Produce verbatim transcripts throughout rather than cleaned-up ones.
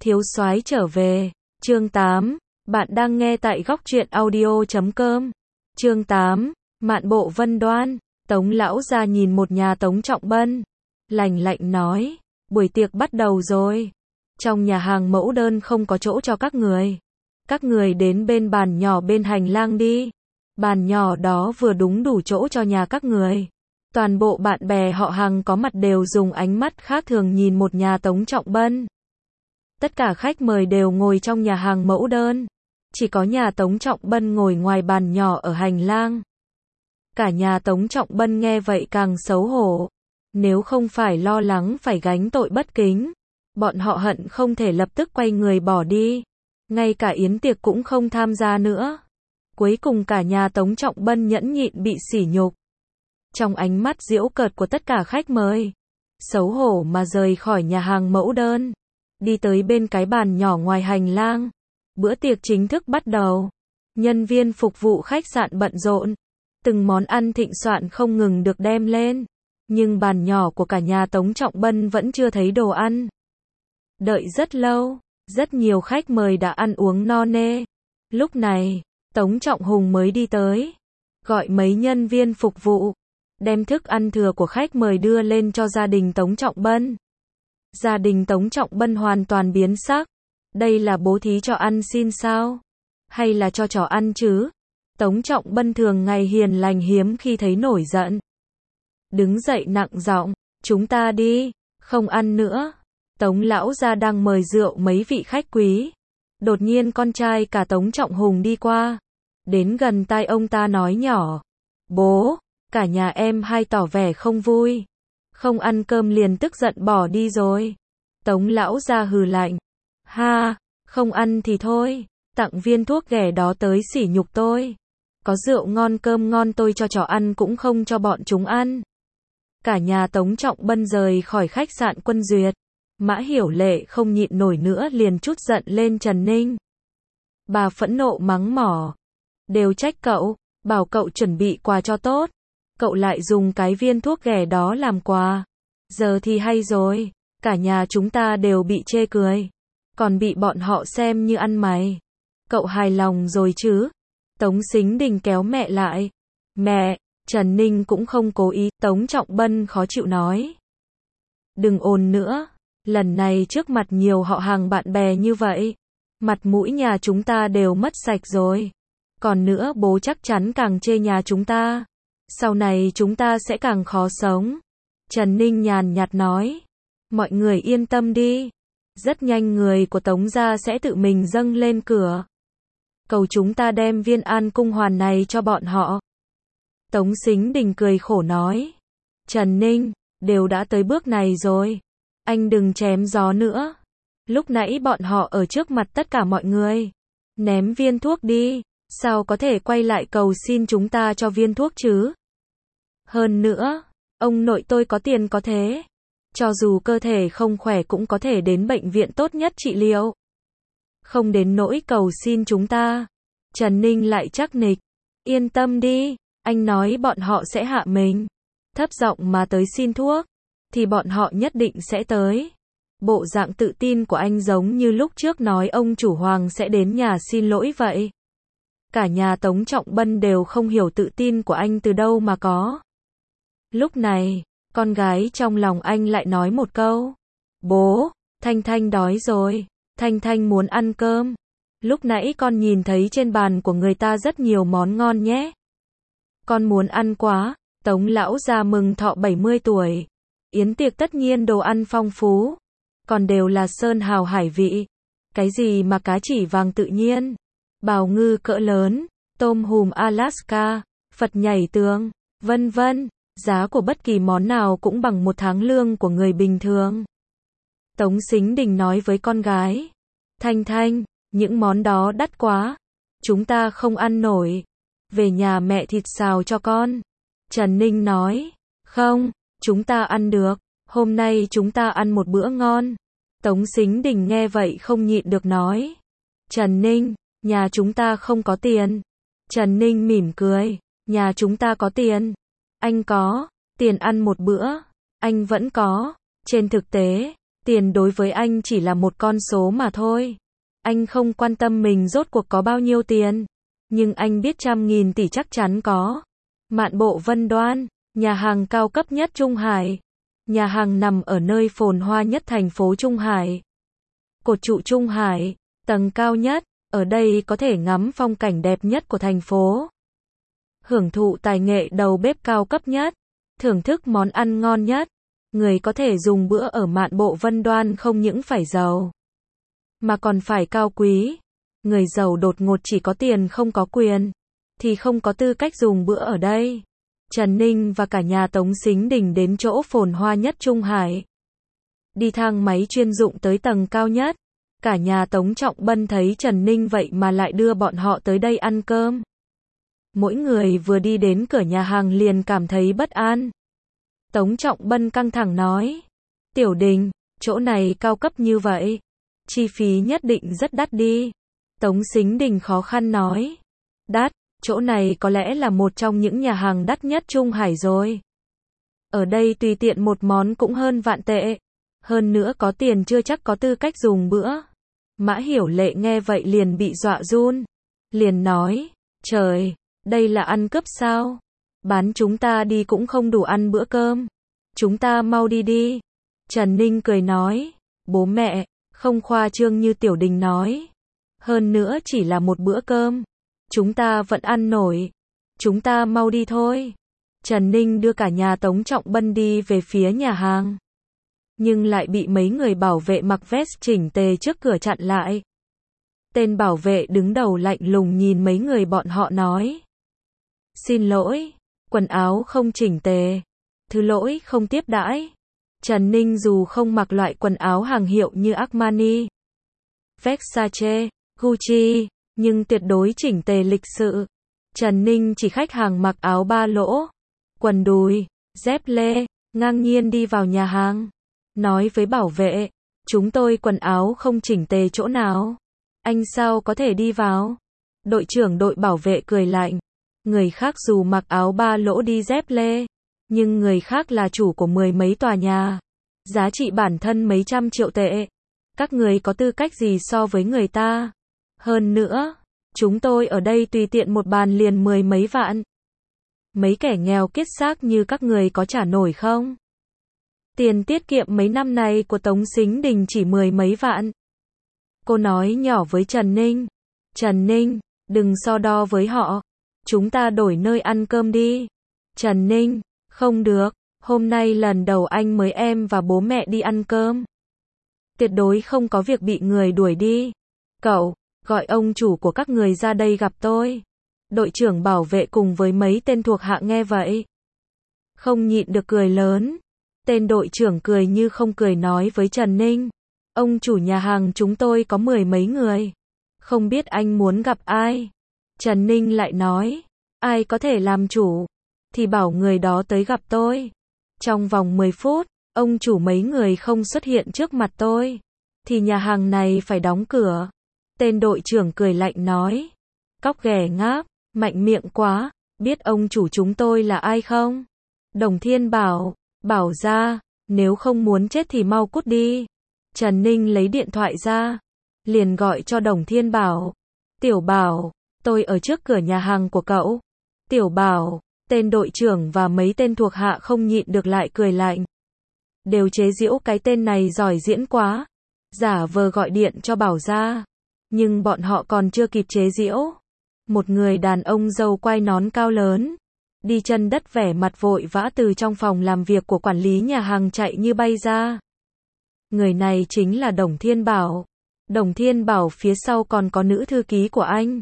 Thiếu soái trở về, chương tám, bạn đang nghe tại góc truyện audio chấm com. Chương tám, Mạn bộ Vân Đoan. Tống lão gia nhìn một nhà Tống Trọng Bân, lạnh lạnh nói, buổi tiệc bắt đầu rồi. Trong nhà hàng mẫu đơn không có chỗ cho các người. Các người đến bên bàn nhỏ bên hành lang đi. Bàn nhỏ đó vừa đúng đủ chỗ cho nhà các người. Toàn bộ bạn bè họ Hàng có mặt đều dùng ánh mắt khác thường nhìn một nhà Tống Trọng Bân. Tất cả khách mời đều ngồi trong nhà hàng mẫu đơn. Chỉ có nhà Tống Trọng Bân ngồi ngoài bàn nhỏ ở hành lang. Cả nhà Tống Trọng Bân nghe vậy càng xấu hổ. Nếu không phải lo lắng phải gánh tội bất kính, bọn họ hận không thể lập tức quay người bỏ đi. Ngay cả yến tiệc cũng không tham gia nữa. Cuối cùng cả nhà Tống Trọng Bân nhẫn nhịn bị sỉ nhục. Trong ánh mắt giễu cợt của tất cả khách mời, xấu hổ mà rời khỏi nhà hàng mẫu đơn, đi tới bên cái bàn nhỏ ngoài hành lang. Bữa tiệc chính thức bắt đầu. Nhân viên phục vụ khách sạn bận rộn, từng món ăn thịnh soạn không ngừng được đem lên, nhưng bàn nhỏ của cả nhà Tống Trọng Bân vẫn chưa thấy đồ ăn. Đợi rất lâu, rất nhiều khách mời đã ăn uống no nê. Lúc này, Tống Trọng Hùng mới đi tới, gọi mấy nhân viên phục vụ, đem thức ăn thừa của khách mời đưa lên cho gia đình Tống Trọng Bân. Gia đình Tống Trọng Bân hoàn toàn biến sắc. Đây là bố thí cho ăn xin sao? Hay là cho chó ăn chứ? Tống Trọng Bân thường ngày hiền lành hiếm khi thấy nổi giận. Đứng dậy nặng giọng, chúng ta đi, không ăn nữa. Tống lão gia đang mời rượu mấy vị khách quý. Đột nhiên con trai cả Tống Trọng Hùng đi qua. Đến gần tai ông ta nói nhỏ. Bố, cả nhà em hai tỏ vẻ không vui. Không ăn cơm liền tức giận bỏ đi rồi. Tống lão gia hừ lạnh. Ha, không ăn thì thôi, tặng viên thuốc ghẻ đó tới sỉ nhục tôi. Có rượu ngon cơm ngon tôi cho chó ăn cũng không cho bọn chúng ăn. Cả nhà Tống Trọng Bân rời khỏi khách sạn Quân Duyệt. Mã Hiểu Lệ không nhịn nổi nữa liền trút giận lên Trần Ninh. Bà phẫn nộ mắng mỏ. Đều trách cậu, bảo cậu chuẩn bị quà cho tốt. Cậu lại dùng cái viên thuốc ghẻ đó làm quà. Giờ thì hay rồi, cả nhà chúng ta đều bị chê cười. Còn bị bọn họ xem như ăn mày. Cậu hài lòng rồi chứ? Tống Sính Đình kéo mẹ lại. Mẹ, Trần Ninh cũng không cố ý. Tống Trọng Bân khó chịu nói. Đừng ồn nữa. Lần này trước mặt nhiều họ Hàng bạn bè như vậy, mặt mũi nhà chúng ta đều mất sạch rồi. Còn nữa bố chắc chắn càng chê nhà chúng ta. Sau này chúng ta sẽ càng khó sống. Trần Ninh nhàn nhạt nói. Mọi người yên tâm đi. Rất nhanh người của Tống gia sẽ tự mình dâng lên cửa. Cầu chúng ta đem viên an cung hoàn này cho bọn họ. Tống Sính Đình cười khổ nói. Trần Ninh, đều đã tới bước này rồi. Anh đừng chém gió nữa. Lúc nãy bọn họ ở trước mặt tất cả mọi người. Ném viên thuốc đi. Sao có thể quay lại cầu xin chúng ta cho viên thuốc chứ? Hơn nữa, ông nội tôi có tiền có thế. Cho dù cơ thể không khỏe cũng có thể đến bệnh viện tốt nhất trị liệu. Không đến nỗi cầu xin chúng ta. Trần Ninh lại chắc nịch. Yên tâm đi, anh nói bọn họ sẽ hạ mình. Thấp giọng mà tới xin thuốc. Thì bọn họ nhất định sẽ tới. Bộ dạng tự tin của anh giống như lúc trước nói ông chủ Hoàng sẽ đến nhà xin lỗi vậy. Cả nhà Tống Trọng Bân đều không hiểu tự tin của anh từ đâu mà có. Lúc này, con gái trong lòng anh lại nói một câu. Bố, Thanh Thanh đói rồi. Thanh Thanh muốn ăn cơm. Lúc nãy con nhìn thấy trên bàn của người ta rất nhiều món ngon nhé. Con muốn ăn quá. Tống lão gia mừng thọ bảy mươi tuổi. Yến tiệc tất nhiên đồ ăn phong phú. Còn đều là sơn hào hải vị. Cái gì mà cá chỉ vàng tự nhiên. Bào ngư cỡ lớn. Tôm hùm Alaska. Phật nhảy tường. Vân vân. Giá của bất kỳ món nào cũng bằng một tháng lương của người bình thường. Tống Sính Đình nói với con gái. Thanh Thanh, những món đó đắt quá. Chúng ta không ăn nổi. Về nhà mẹ thịt xào cho con. Trần Ninh nói. Không, chúng ta ăn được. Hôm nay chúng ta ăn một bữa ngon. Tống Sính Đình nghe vậy không nhịn được nói. Trần Ninh, nhà chúng ta không có tiền. Trần Ninh mỉm cười. Nhà chúng ta có tiền. Anh có tiền ăn một bữa. Anh vẫn có. Trên thực tế, Tiền đối với anh chỉ là một con số mà thôi. Anh không quan tâm mình rốt cuộc có bao nhiêu tiền. Nhưng anh biết trăm nghìn tỷ chắc chắn có. Mạn Bộ Vân Đoan, nhà hàng cao cấp nhất Trung Hải. Nhà hàng nằm ở nơi phồn hoa nhất thành phố Trung Hải. Cột trụ Trung Hải, tầng cao nhất, ở đây có thể ngắm phong cảnh đẹp nhất của thành phố. Hưởng thụ tài nghệ đầu bếp cao cấp nhất, thưởng thức món ăn ngon nhất. Người có thể dùng bữa ở Mạn Bộ Vân Đoan không những phải giàu, mà còn phải cao quý. Người giàu đột ngột chỉ có tiền không có quyền, thì không có tư cách dùng bữa ở đây. Trần Ninh và cả nhà Tống Sính Đình đến chỗ phồn hoa nhất Trung Hải. Đi thang máy chuyên dụng tới tầng cao nhất. Cả nhà Tống Trọng Bân thấy Trần Ninh vậy mà lại đưa bọn họ tới đây ăn cơm. Mỗi người vừa đi đến cửa nhà hàng liền cảm thấy bất an. Tống Trọng Bân căng thẳng nói. Tiểu Đình, chỗ này cao cấp như vậy. Chi phí nhất định rất đắt đi. Tống Sính Đình khó khăn nói. Đắt, chỗ này có lẽ là một trong những nhà hàng đắt nhất Trung Hải rồi. Ở đây tùy tiện một món cũng hơn vạn tệ. Hơn nữa có tiền chưa chắc có tư cách dùng bữa. Mã Hiểu Lệ nghe vậy liền bị dọa run. Liền nói, trời, đây là ăn cướp sao? Bán chúng ta đi cũng không đủ ăn bữa cơm. Chúng ta mau đi đi. Trần Ninh cười nói, bố mẹ, không khoa trương như Tiểu Đình nói. Hơn nữa chỉ là một bữa cơm. Chúng ta vẫn ăn nổi. Chúng ta mau đi thôi. Trần Ninh đưa cả nhà Tống Trọng Bân đi về phía nhà hàng. Nhưng lại bị mấy người bảo vệ mặc vest chỉnh tề trước cửa chặn lại. Tên bảo vệ đứng đầu lạnh lùng nhìn mấy người bọn họ nói. Xin lỗi, quần áo không chỉnh tề. Thứ lỗi không tiếp đãi. Trần Ninh dù không mặc loại quần áo hàng hiệu như Armani, Versace, Gucci, nhưng tuyệt đối chỉnh tề lịch sự. Trần Ninh chỉ khách hàng mặc áo ba lỗ, quần đùi, dép lê, ngang nhiên đi vào nhà hàng. Nói với bảo vệ, chúng tôi quần áo không chỉnh tề chỗ nào. Anh sao có thể đi vào? Đội trưởng đội bảo vệ cười lạnh. Người khác dù mặc áo ba lỗ đi dép lê, nhưng người khác là chủ của mười mấy tòa nhà. Giá trị bản thân mấy trăm triệu tệ. Các người có tư cách gì so với người ta? Hơn nữa, chúng tôi ở đây tùy tiện một bàn liền mười mấy vạn. Mấy kẻ nghèo kiết xác như các người có trả nổi không? Tiền tiết kiệm mấy năm này của Tống Sính Đình chỉ mười mấy vạn. Cô nói nhỏ với Trần Ninh. Trần Ninh, đừng so đo với họ. Chúng ta đổi nơi ăn cơm đi. Trần Ninh, không được. Hôm nay lần đầu anh mới em và bố mẹ đi ăn cơm. Tuyệt đối không có việc bị người đuổi đi. Cậu, gọi ông chủ của các người ra đây gặp tôi. Đội trưởng bảo vệ cùng với mấy tên thuộc hạ nghe vậy, không nhịn được cười lớn. Tên đội trưởng cười như không cười nói với Trần Ninh. Ông chủ nhà hàng chúng tôi có mười mấy người. Không biết anh muốn gặp ai? Trần Ninh lại nói. Ai có thể làm chủ? Thì bảo người đó tới gặp tôi. Trong vòng mười phút, ông chủ mấy người không xuất hiện trước mặt tôi, thì nhà hàng này phải đóng cửa. Tên đội trưởng cười lạnh nói. Cóc ghẻ ngáp, mạnh miệng quá, biết ông chủ chúng tôi là ai không? Đồng Thiên Bảo, bảo ra, nếu không muốn chết thì mau cút đi. Trần Ninh lấy điện thoại ra, liền gọi cho Đồng Thiên Bảo. Tiểu Bảo, tôi ở trước cửa nhà hàng của cậu. Tiểu Bảo, tên đội trưởng và mấy tên thuộc hạ không nhịn được lại cười lạnh. Đều chế giễu cái tên này giỏi diễn quá. Giả vờ gọi điện cho Bảo ra. Nhưng bọn họ còn chưa kịp chế giễu. Một người đàn ông râu quai nón cao lớn, đi chân đất vẻ mặt vội vã từ trong phòng làm việc của quản lý nhà hàng chạy như bay ra. Người này chính là Đồng Thiên Bảo. Đồng Thiên Bảo phía sau còn có nữ thư ký của anh.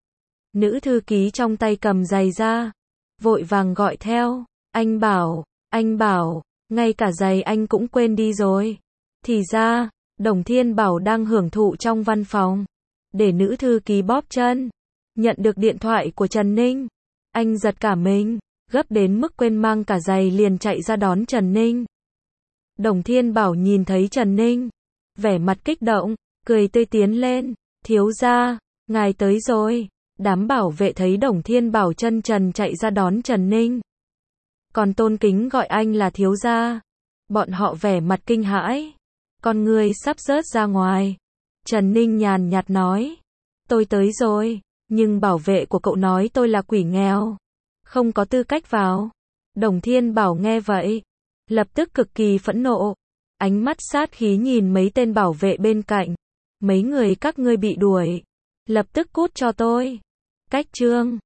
Nữ thư ký trong tay cầm giày ra, vội vàng gọi theo. Anh Bảo, anh Bảo, ngay cả giày anh cũng quên đi rồi. Thì ra, Đồng Thiên Bảo đang hưởng thụ trong văn phòng, để nữ thư ký bóp chân. Nhận được điện thoại của Trần Ninh, anh giật cả mình, gấp đến mức quên mang cả giày liền chạy ra đón Trần Ninh. Đồng Thiên Bảo nhìn thấy Trần Ninh, vẻ mặt kích động, cười tươi tiến lên. Thiếu gia, ngài tới rồi. Đám bảo vệ thấy Đồng Thiên Bảo chân trần chạy ra đón Trần Ninh, còn tôn kính gọi anh là thiếu gia. Bọn họ vẻ mặt kinh hãi. con ngươi sắp rớt ra ngoài. Trần Ninh nhàn nhạt nói, tôi tới rồi, nhưng bảo vệ của cậu nói tôi là quỷ nghèo, không có tư cách vào. Đồng Thiên Bảo nghe vậy, lập tức cực kỳ phẫn nộ, ánh mắt sát khí nhìn mấy tên bảo vệ bên cạnh. Mấy người các ngươi bị đuổi, lập tức cút cho tôi. Cách chương